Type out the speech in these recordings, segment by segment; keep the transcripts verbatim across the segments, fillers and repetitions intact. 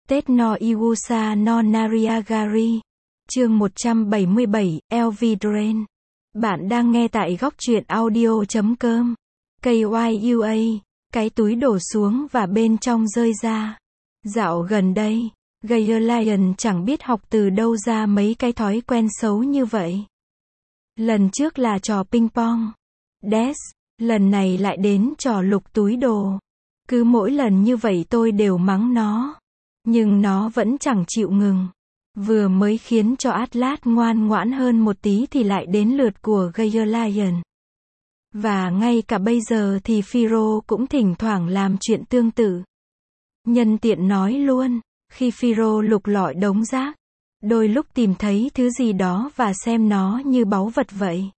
Tết no Iwusa no Nariagari. Chương một trăm bảy mươi bảy, Elvidren. Bạn đang nghe tại góc truyện audio chấm com. ca u a, cái túi đổ xuống và bên trong rơi ra. Dạo gần đây, Gaelian chẳng biết học từ đâu ra mấy cái thói quen xấu như vậy. Lần trước là trò ping pong, Des, lần này lại đến trò lục túi đồ. Cứ mỗi lần như vậy tôi đều mắng nó. Nhưng nó vẫn chẳng chịu ngừng. Vừa mới khiến cho Atlas ngoan ngoãn hơn một tí thì lại đến lượt của Gaelian. Và ngay cả bây giờ thì Phiro cũng thỉnh thoảng làm chuyện tương tự. Nhân tiện nói luôn, khi Phiro lục lọi đống rác, đôi lúc tìm thấy thứ gì đó và xem nó như báu vật vậy.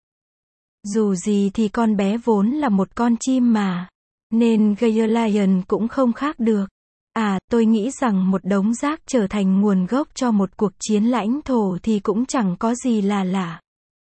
Dù gì thì con bé vốn là một con chim mà, nên Gaelian cũng không khác được. À, tôi nghĩ rằng một đống rác trở thành nguồn gốc cho một cuộc chiến lãnh thổ thì cũng chẳng có gì là lạ.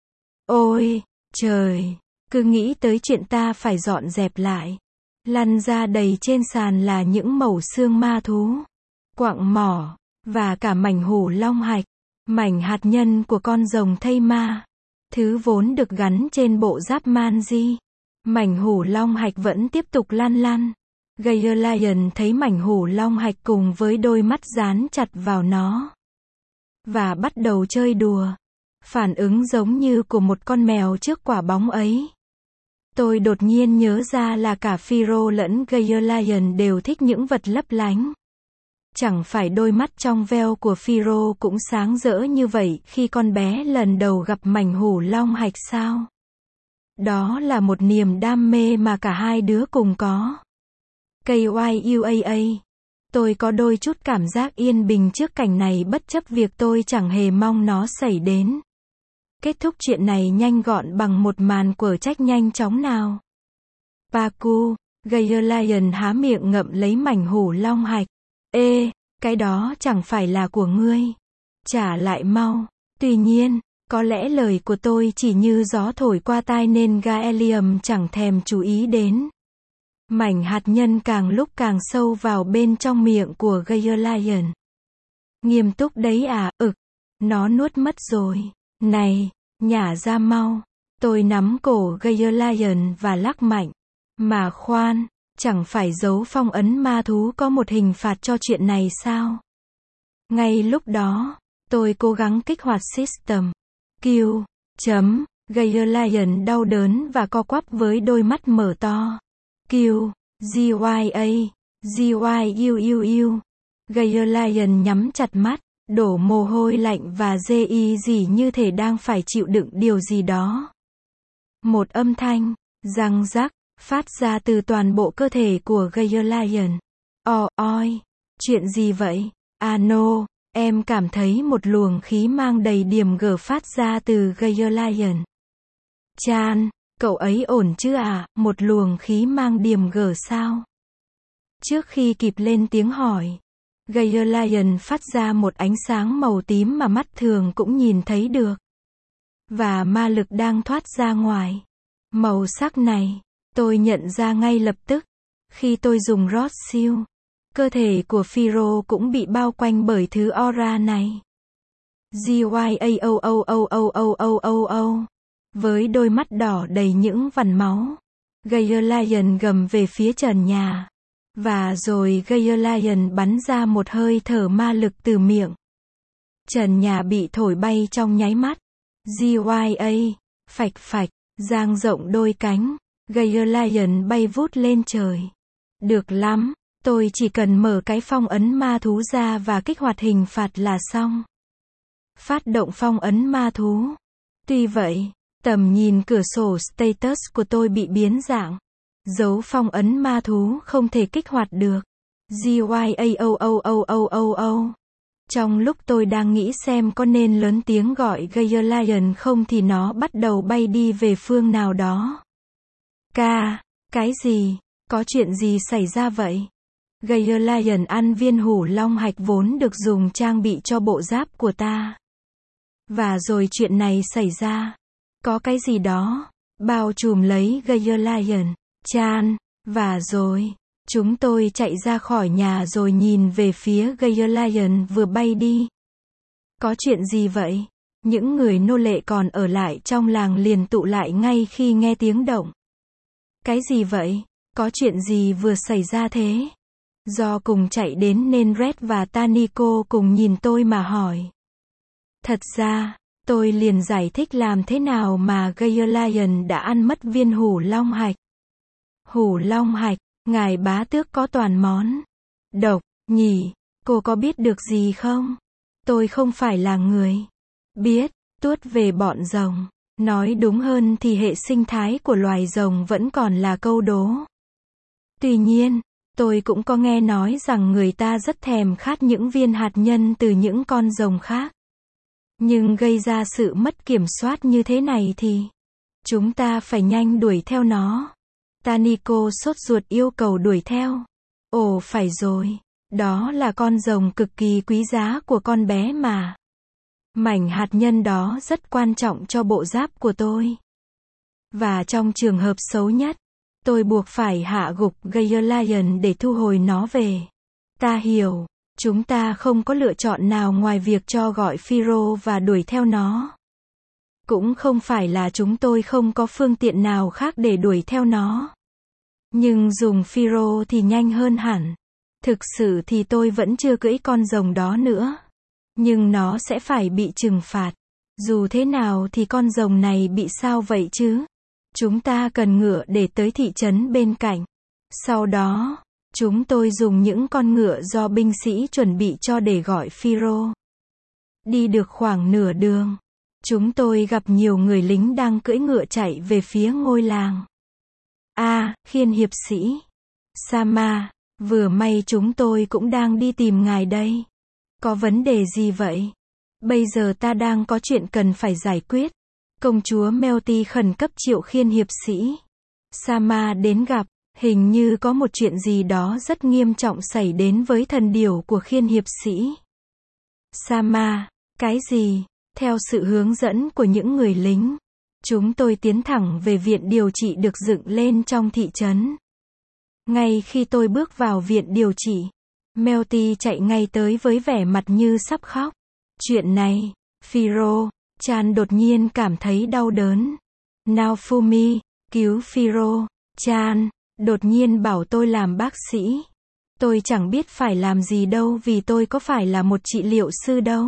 Ôi, trời, cứ nghĩ tới chuyện ta phải dọn dẹp lại. Lăn ra đầy trên sàn là những mẩu xương ma thú, quặng mỏ, và cả mảnh hủ long hạch, mảnh hạt nhân của con rồng thây ma. Thứ vốn được gắn trên bộ giáp Manji. Mảnh hủ long hạch vẫn tiếp tục lăn lăn. Gaelian thấy mảnh hủ long hạch cùng với đôi mắt dán chặt vào nó. Và bắt đầu chơi đùa. Phản ứng giống như của một con mèo trước quả bóng ấy. Tôi đột nhiên nhớ ra là cả Phiro lẫn Gaelian đều thích những vật lấp lánh. Chẳng phải đôi mắt trong veo của Phiro cũng sáng rỡ như vậy khi con bé lần đầu gặp mảnh hủ long hạch sao? Đó là một niềm đam mê mà cả hai đứa cùng có. ca u a, tôi có đôi chút cảm giác yên bình trước cảnh này bất chấp việc tôi chẳng hề mong nó xảy đến. Kết thúc chuyện này nhanh gọn bằng một màn quở trách nhanh chóng nào. Pacu, Gaelian há miệng ngậm lấy mảnh hủ long hạch. Ê, cái đó chẳng phải là của ngươi. Trả lại mau. Tuy nhiên, có lẽ lời của tôi chỉ như gió thổi qua tai nên Gaelium chẳng thèm chú ý đến. Mảnh hạt nhân càng lúc càng sâu vào bên trong miệng của Gaelian. Nghiêm túc đấy à, ực. Nó nuốt mất rồi. Này, nhả ra mau. Tôi nắm cổ Gaelian và lắc mạnh. Mà khoan, chẳng phải dấu phong ấn ma thú có một hình phạt cho chuyện này sao? Ngay lúc đó, tôi cố gắng kích hoạt system. Q. Chấm. Gaelian đau đớn và co quắp với đôi mắt mở to. Q. G Y A. G Y U U U. Gaelian nhắm chặt mắt, đổ mồ hôi lạnh và dê y gì như thể đang phải chịu đựng điều gì đó. Một âm thanh, răng rắc, phát ra từ toàn bộ cơ thể của Gaelian. O, oi, chuyện gì vậy? À no, em cảm thấy một luồng khí mang đầy điềm gở phát ra từ Gaelian. Chan, cậu ấy ổn chứ à? Một luồng khí mang điềm gở sao? Trước khi kịp lên tiếng hỏi, Gaelian phát ra một ánh sáng màu tím mà mắt thường cũng nhìn thấy được. Và ma lực đang thoát ra ngoài. Màu sắc này, tôi nhận ra ngay lập tức. Khi tôi dùng rót siêu, cơ thể của Phiro cũng bị bao quanh bởi thứ aura này. G Y A O O O O O O O O. Với đôi mắt đỏ đầy những vằn máu, Gaelian gầm về phía trần nhà. Và rồi Gaelian bắn ra một hơi thở ma lực từ miệng. Trần nhà bị thổi bay trong nháy mắt. G Y A, phạch phạch, dang rộng đôi cánh. Gaelian bay vút lên trời. Được lắm, tôi chỉ cần mở cái phong ấn ma thú ra và kích hoạt hình phạt là xong. Phát động phong ấn ma thú. Tuy vậy, tầm nhìn cửa sổ status của tôi bị biến dạng. Dấu phong ấn ma thú không thể kích hoạt được. G Y A O O O O O O. Trong lúc tôi đang nghĩ xem có nên lớn tiếng gọi Gaelian không thì nó bắt đầu bay đi về phương nào đó. Ca, cái gì? Có chuyện gì xảy ra vậy? Gaelian ăn viên hủ long hạch vốn được dùng trang bị cho bộ giáp của ta. Và rồi chuyện này xảy ra. Có cái gì đó bao trùm lấy Gaelian. Chan, và rồi, Chúng tôi chạy ra khỏi nhà rồi nhìn về phía Gaelian vừa bay đi. Có chuyện gì vậy? Những người nô lệ còn ở lại trong làng liền tụ lại ngay khi nghe tiếng động. Cái gì vậy? Có chuyện gì vừa xảy ra thế? Do cùng chạy đến nên Red và Taniko cùng nhìn tôi mà hỏi. Thật ra, tôi liền giải thích làm thế nào mà Gaelian đã ăn mất viên hủ long hạch. Hủ long hạch, ngài bá tước có toàn món độc, nhỉ? Cô có biết được gì không? Tôi không phải là người biết tuốt về bọn rồng. Nói đúng hơn thì hệ sinh thái của loài rồng vẫn còn là câu đố. Tuy nhiên, tôi cũng có nghe nói rằng người ta rất thèm khát những viên hạt nhân từ những con rồng khác. Nhưng gây ra sự mất kiểm soát như thế này thì chúng ta phải nhanh đuổi theo nó. Taniko sốt ruột yêu cầu đuổi theo. Ồ phải rồi, đó là con rồng cực kỳ quý giá của con bé mà. Mảnh hạt nhân đó rất quan trọng cho bộ giáp của tôi. Và trong trường hợp xấu nhất, tôi buộc phải hạ gục Gaelian để thu hồi nó về. Ta hiểu, chúng ta không có lựa chọn nào ngoài việc cho gọi Phiro và đuổi theo nó. Cũng không phải là chúng tôi không có phương tiện nào khác để đuổi theo nó. Nhưng dùng Phiro thì nhanh hơn hẳn. Thực sự thì tôi vẫn chưa cưỡi con rồng đó nữa. Nhưng nó sẽ phải bị trừng phạt. Dù thế nào thì con rồng này bị sao vậy chứ? Chúng ta cần ngựa để tới thị trấn bên cạnh. Sau đó, chúng tôi dùng những con ngựa do binh sĩ chuẩn bị cho để gọi Phiro. Đi được khoảng nửa đường, chúng tôi gặp nhiều người lính đang cưỡi ngựa chạy về phía ngôi làng. À, khiên hiệp sĩ. Sama, vừa may chúng tôi cũng đang đi tìm ngài đây. Có vấn đề gì vậy? Bây giờ ta đang có chuyện cần phải giải quyết. Công chúa Melty khẩn cấp triệu khiên hiệp sĩ Sama đến gặp. Hình như có một chuyện gì đó rất nghiêm trọng xảy đến với thần điểu của khiên hiệp sĩ Sama. Cái gì? Theo sự hướng dẫn của những người lính, chúng tôi tiến thẳng về viện điều trị được dựng lên trong thị trấn. Ngay khi tôi bước vào viện điều trị, Melty chạy ngay tới với vẻ mặt như sắp khóc. Chuyện này, Phiro, Chan đột nhiên cảm thấy đau đớn. Naofumi, cứu Phiro, Chan, đột nhiên bảo tôi làm bác sĩ. Tôi chẳng biết phải làm gì đâu vì tôi có phải là một trị liệu sư đâu.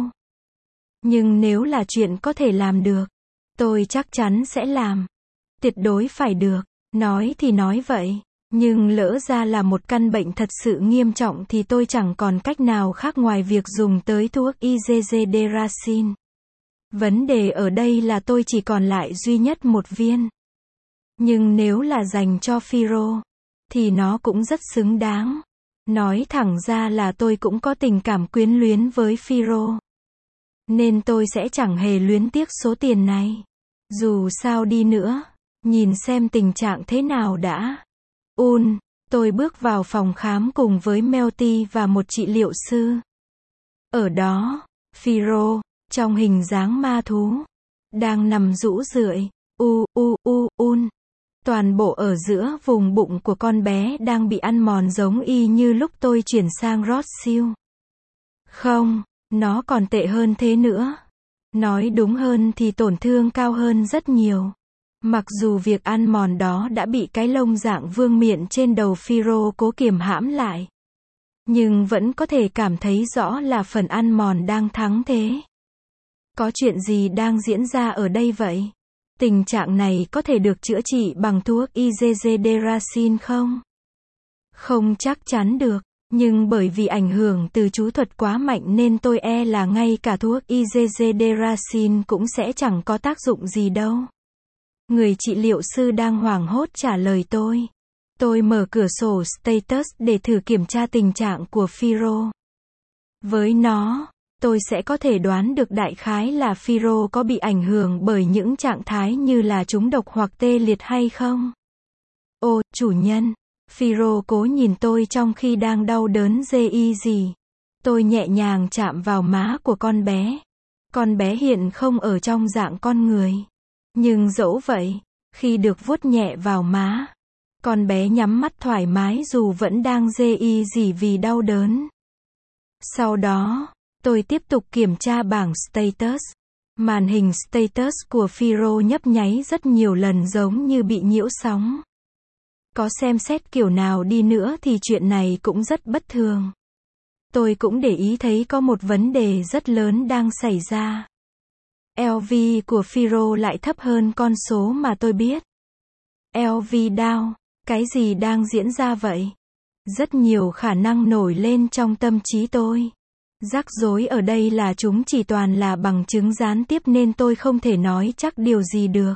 Nhưng nếu là chuyện có thể làm được, tôi chắc chắn sẽ làm. Tuyệt đối phải được. Nói thì nói vậy. Nhưng lỡ ra là một căn bệnh thật sự nghiêm trọng thì tôi chẳng còn cách nào khác ngoài việc dùng tới thuốc Izederasin. Vấn đề ở đây là tôi chỉ còn lại duy nhất một viên. Nhưng nếu là dành cho Phiro, thì nó cũng rất xứng đáng. Nói thẳng ra là tôi cũng có tình cảm quyến luyến với Phiro. Nên tôi sẽ chẳng hề luyến tiếc số tiền này. Dù sao đi nữa, nhìn xem tình trạng thế nào đã. Un, tôi bước vào phòng khám cùng với Melty và một trị liệu sư. Ở đó, Phiro, trong hình dáng ma thú, đang nằm rũ rượi, u u u un. Toàn bộ ở giữa vùng bụng của con bé đang bị ăn mòn giống y như lúc tôi chuyển sang Rothschild. Không, nó còn tệ hơn thế nữa. Nói đúng hơn thì tổn thương cao hơn rất nhiều. Mặc dù việc ăn mòn đó đã bị cái lông dạng vương miện trên đầu Phiro cố kiềm hãm lại. Nhưng vẫn có thể cảm thấy rõ là phần ăn mòn đang thắng thế. Có chuyện gì đang diễn ra ở đây vậy? Tình trạng này có thể được chữa trị bằng thuốc Izederasin không? Không chắc chắn được, nhưng bởi vì ảnh hưởng từ chú thuật quá mạnh nên tôi e là ngay cả thuốc Izederasin cũng sẽ chẳng có tác dụng gì đâu. Người trị liệu sư đang hoảng hốt trả lời tôi. Tôi mở cửa sổ status để thử kiểm tra tình trạng của Phiro. Với nó, tôi sẽ có thể đoán được đại khái là Phiro có bị ảnh hưởng bởi những trạng thái như là trúng độc hoặc tê liệt hay không. Ô, chủ nhân, Phiro cố nhìn tôi trong khi đang đau đớn dê y gì. Tôi nhẹ nhàng chạm vào má của con bé. Con bé hiện không ở trong dạng con người. Nhưng dẫu vậy, khi được vuốt nhẹ vào má, Con bé nhắm mắt thoải mái dù vẫn đang rê y rỉ vì đau đớn. Sau đó, tôi tiếp tục kiểm tra bảng status. Màn hình status của Firo nhấp nháy rất nhiều lần giống như bị nhiễu sóng. Có xem xét kiểu nào đi nữa thì chuyện này cũng rất bất thường. Tôi cũng để ý thấy có một vấn đề rất lớn đang xảy ra. lờ vê của Firo lại thấp hơn con số mà tôi biết. lờ vê down, cái gì đang diễn ra vậy? Rất nhiều khả năng nổi lên trong tâm trí tôi. Rắc rối ở đây là chúng chỉ toàn là bằng chứng gián tiếp nên tôi không thể nói chắc điều gì được.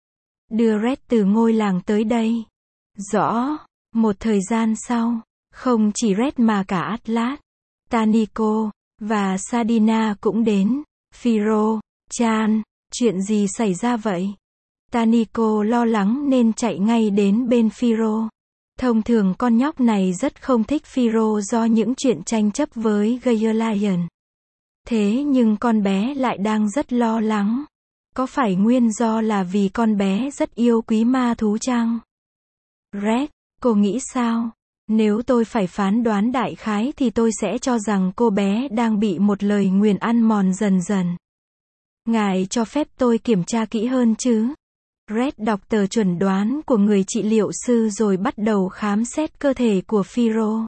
Đưa Red từ ngôi làng tới đây. Rõ, một thời gian sau, không chỉ Red mà cả Atlas, Taniko, và Sadina cũng đến. Firo, Chan, chuyện gì xảy ra vậy? Taniko lo lắng nên chạy ngay đến bên Firo. Thông thường con nhóc này rất không thích Firo do những chuyện tranh chấp với Gaiolian. Thế nhưng con bé lại đang rất lo lắng. Có phải nguyên do là vì con bé rất yêu quý ma thú chăng? Red, cô nghĩ sao? Nếu tôi phải phán đoán đại khái thì tôi sẽ cho rằng cô bé đang bị một lời nguyền ăn mòn dần dần. Ngài cho phép tôi kiểm tra kỹ hơn chứ? Red đọc tờ chuẩn đoán của người trị liệu sư rồi bắt đầu khám xét cơ thể của Firo.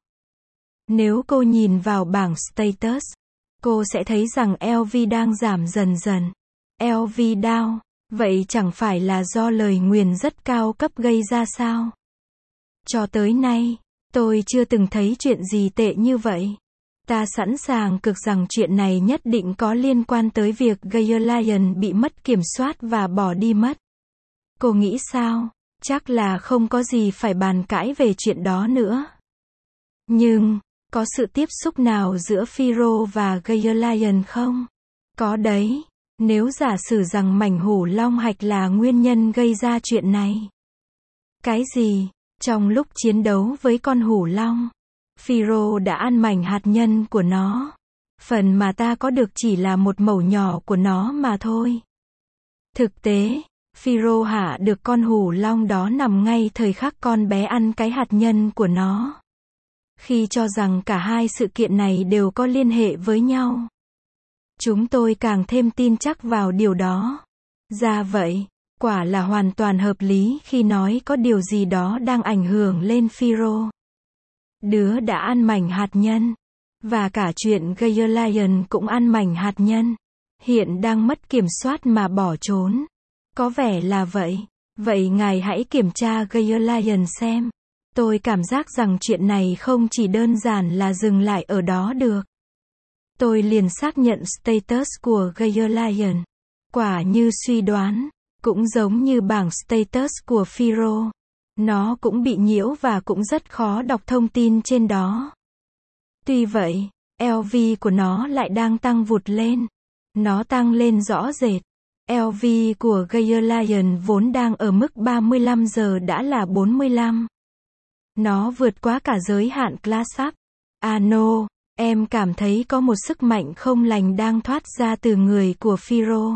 Nếu cô nhìn vào bảng status, cô sẽ thấy rằng lờ vê đang giảm dần dần. lờ vê down, vậy chẳng phải là do lời nguyền rất cao cấp gây ra sao? Cho tới nay, tôi chưa từng thấy chuyện gì tệ như vậy. Ta sẵn sàng cược rằng chuyện này nhất định có liên quan tới việc Gaiolian bị mất kiểm soát và bỏ đi mất. Cô nghĩ sao? Chắc là không có gì phải bàn cãi về chuyện đó nữa. Nhưng, có sự tiếp xúc nào giữa Firo và Gaiolian không? Có đấy, nếu giả sử rằng mảnh hổ long hạch là nguyên nhân gây ra chuyện này. Cái gì? Trong lúc chiến đấu với con hổ long, Firo đã ăn mảnh hạt nhân của nó. Phần mà ta có được chỉ là một mẩu nhỏ của nó mà thôi. Thực tế, Firo hạ được con hổ long đó nằm ngay thời khắc con bé ăn cái hạt nhân của nó. Khi cho rằng cả hai sự kiện này đều có liên hệ với nhau, chúng tôi càng thêm tin chắc vào điều đó. Ra vậy, quả là hoàn toàn hợp lý khi nói có điều gì đó đang ảnh hưởng lên Firo. Đứa đã ăn mảnh hạt nhân, và cả chuyện Gaiolian cũng ăn mảnh hạt nhân, hiện đang mất kiểm soát mà bỏ trốn. Có vẻ là vậy. Vậy ngài hãy kiểm tra Gaiolian xem. Tôi cảm giác rằng chuyện này không chỉ đơn giản là dừng lại ở đó được. Tôi liền xác nhận status của Gaiolian. Quả như suy đoán, cũng giống như bảng status của Firo. Nó cũng bị nhiễu và cũng rất khó đọc thông tin trên đó. Tuy vậy, lờ vê của nó lại đang tăng vụt lên. Nó tăng lên rõ rệt. lờ vê của Gaiolian vốn đang ở mức ba mươi lăm giờ đã là bốn mươi lăm. Nó vượt quá cả giới hạn class up. Ano, em cảm thấy có một sức mạnh không lành đang thoát ra từ người của Firo.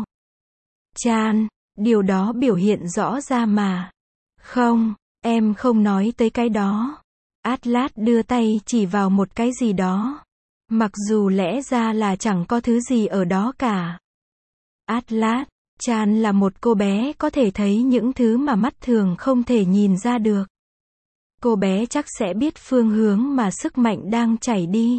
Chan, điều đó biểu hiện rõ ra mà. Không, em không nói tới cái đó. Atlas đưa tay chỉ vào một cái gì đó. Mặc dù lẽ ra là chẳng có thứ gì ở đó cả. Atlas, Chan là một cô bé có thể thấy những thứ mà mắt thường không thể nhìn ra được. Cô bé chắc sẽ biết phương hướng mà sức mạnh đang chảy đi.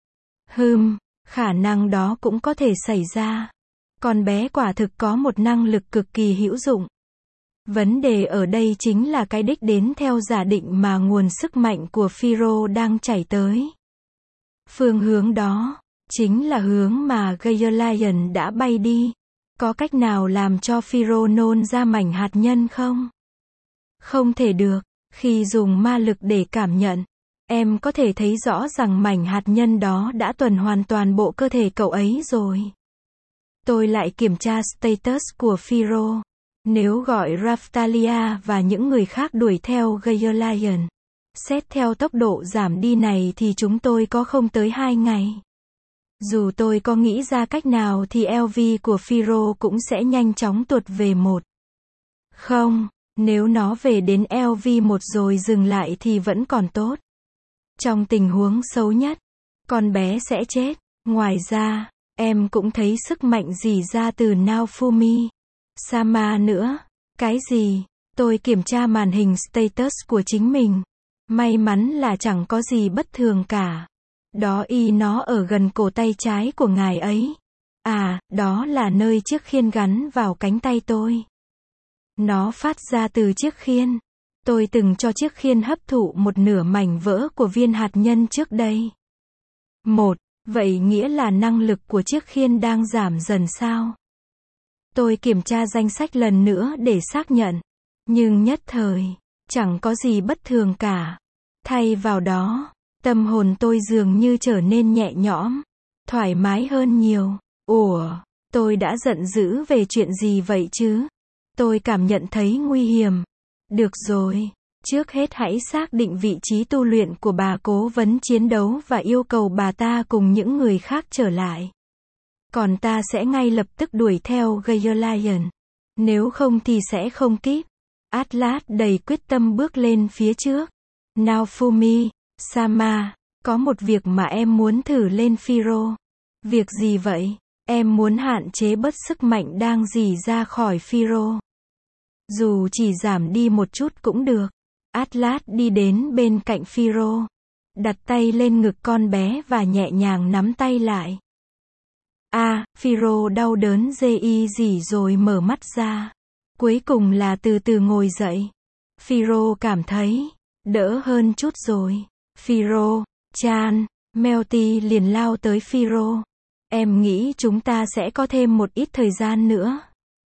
Hừm, khả năng đó cũng có thể xảy ra. Con bé quả thực có một năng lực cực kỳ hữu dụng. Vấn đề ở đây chính là cái đích đến theo giả định mà nguồn sức mạnh của Firo đang chảy tới. Phương hướng đó, chính là hướng mà Gaiolian đã bay đi. Có cách nào làm cho Firo nôn ra mảnh hạt nhân không? Không thể được. Khi dùng ma lực để cảm nhận, em có thể thấy rõ rằng mảnh hạt nhân đó đã tuần hoàn toàn bộ cơ thể cậu ấy rồi. Tôi lại kiểm tra status của Firo. Nếu gọi Raftalia và những người khác đuổi theo Gaiolian, xét theo tốc độ giảm đi này thì chúng tôi có không tới hai ngày. Dù tôi có nghĩ ra cách nào thì lờ vê của Firo cũng sẽ nhanh chóng tuột về một. Không, Nếu nó về đến L V một rồi dừng lại thì vẫn còn tốt. Trong tình huống xấu nhất, con bé sẽ chết. Ngoài ra, em cũng thấy sức mạnh rỉ ra từ Naofumi Sama nữa. Cái gì? Tôi kiểm tra màn hình status của chính mình. May mắn là chẳng có gì bất thường cả. Đó y nó ở gần cổ tay trái của ngài ấy. À, đó là nơi chiếc khiên gắn vào cánh tay tôi. Nó phát ra từ chiếc khiên. Tôi từng cho chiếc khiên hấp thụ một nửa mảnh vỡ của viên hạt nhân trước đây. Một, vậy nghĩa là năng lực của chiếc khiên đang giảm dần sao? Tôi kiểm tra danh sách lần nữa để xác nhận. Nhưng nhất thời, chẳng có gì bất thường cả. Thay vào đó, tâm hồn tôi dường như trở nên nhẹ nhõm, thoải mái hơn nhiều. Ủa, tôi đã giận dữ về chuyện gì vậy chứ? Tôi cảm nhận thấy nguy hiểm. Được rồi, trước hết hãy xác định vị trí tu luyện của bà cố vấn chiến đấu và yêu cầu bà ta cùng những người khác trở lại. Còn ta sẽ ngay lập tức đuổi theo Gaiolian. Nếu không thì sẽ không kịp. Atlas đầy quyết tâm bước lên phía trước. Naofumi Sama, có một việc mà em muốn thử lên Firo. Việc gì vậy? Em muốn hạn chế bớt sức mạnh đang rỉ ra khỏi Firo. Dù chỉ giảm đi một chút cũng được. Atlas đi đến bên cạnh Firo, đặt tay lên ngực con bé và nhẹ nhàng nắm tay lại. A, à, Firo đau đớn dê y rỉ rồi mở mắt ra. Cuối cùng là từ từ ngồi dậy. Firo cảm thấy đỡ hơn chút rồi. Firo, Chan, Melty liền lao tới Firo. Em nghĩ chúng ta sẽ có thêm một ít thời gian nữa.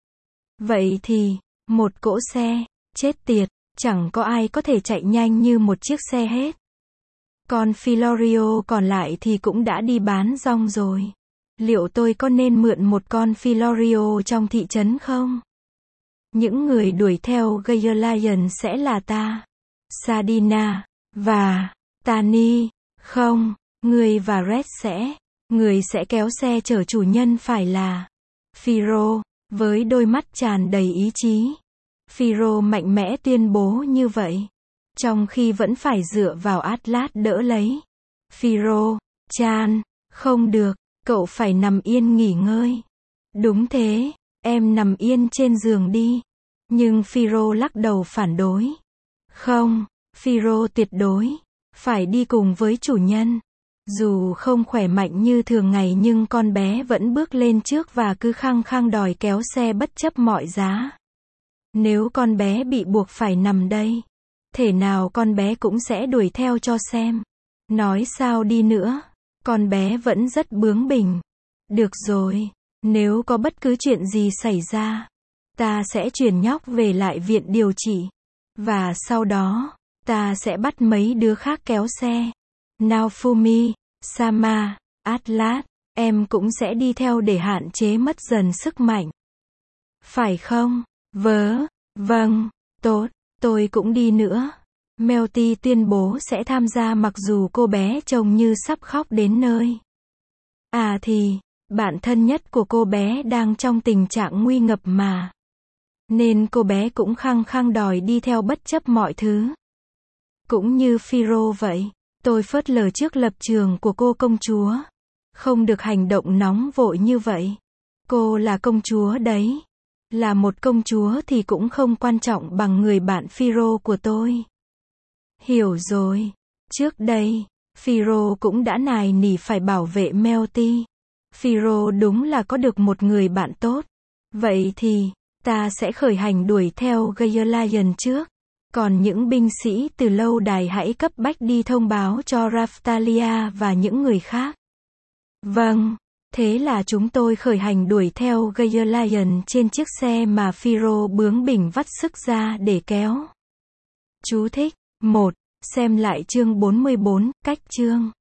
Vậy thì, một cỗ xe, chết tiệt, chẳng có ai có thể chạy nhanh như một chiếc xe hết. Còn Filorio còn lại thì cũng đã đi bán rong rồi. Liệu tôi có nên mượn một con Filorio trong thị trấn không? Những người đuổi theo Gaiolian sẽ là ta, Sardina, và Tani. Không, người và Red sẽ, người sẽ kéo xe chở chủ nhân phải là Firo, với đôi mắt tràn đầy ý chí. Firo mạnh mẽ tuyên bố như vậy, trong khi vẫn phải dựa vào Atlas đỡ lấy. Firo, Chan, không được, cậu phải nằm yên nghỉ ngơi. Đúng thế, em nằm yên trên giường đi. Nhưng Firo lắc đầu phản đối. Không, Firo tuyệt đối phải đi cùng với chủ nhân. Dù không khỏe mạnh như thường ngày nhưng con bé vẫn bước lên trước và cứ khăng khăng đòi kéo xe bất chấp mọi giá. Nếu con bé bị buộc phải nằm đây, thể nào con bé cũng sẽ đuổi theo cho xem. Nói sao đi nữa, con bé vẫn rất bướng bỉnh. Được rồi, nếu có bất cứ chuyện gì xảy ra, ta sẽ chuyển nhóc về lại viện điều trị. Và sau đó, ta sẽ bắt mấy đứa khác kéo xe. Naofumi Sama, Atlas, em cũng sẽ đi theo để hạn chế mất dần sức mạnh. Phải không? Vớ, vâng, tốt, tôi cũng đi nữa. Melty tuyên bố sẽ tham gia mặc dù cô bé trông như sắp khóc đến nơi. À thì, bạn thân nhất của cô bé đang trong tình trạng nguy ngập mà. Nên cô bé cũng khăng khăng đòi đi theo bất chấp mọi thứ. Cũng như Firo vậy, tôi phớt lờ trước lập trường của cô công chúa. Không được hành động nóng vội như vậy. Cô là công chúa đấy. Là một công chúa thì cũng không quan trọng bằng người bạn Firo của tôi. Hiểu rồi. Trước đây, Firo cũng đã nài nỉ phải bảo vệ Melty. Firo đúng là có được một người bạn tốt. Vậy thì, ta sẽ khởi hành đuổi theo Gaiolian trước. Còn những binh sĩ từ lâu đài hãy cấp bách đi thông báo cho Raftalia và những người khác. Vâng, thế là chúng tôi khởi hành đuổi theo Gaiolian trên chiếc xe mà Firo bướng bỉnh vắt sức ra để kéo. Chú thích. một. Xem lại chương bốn mươi bốn, cách chương.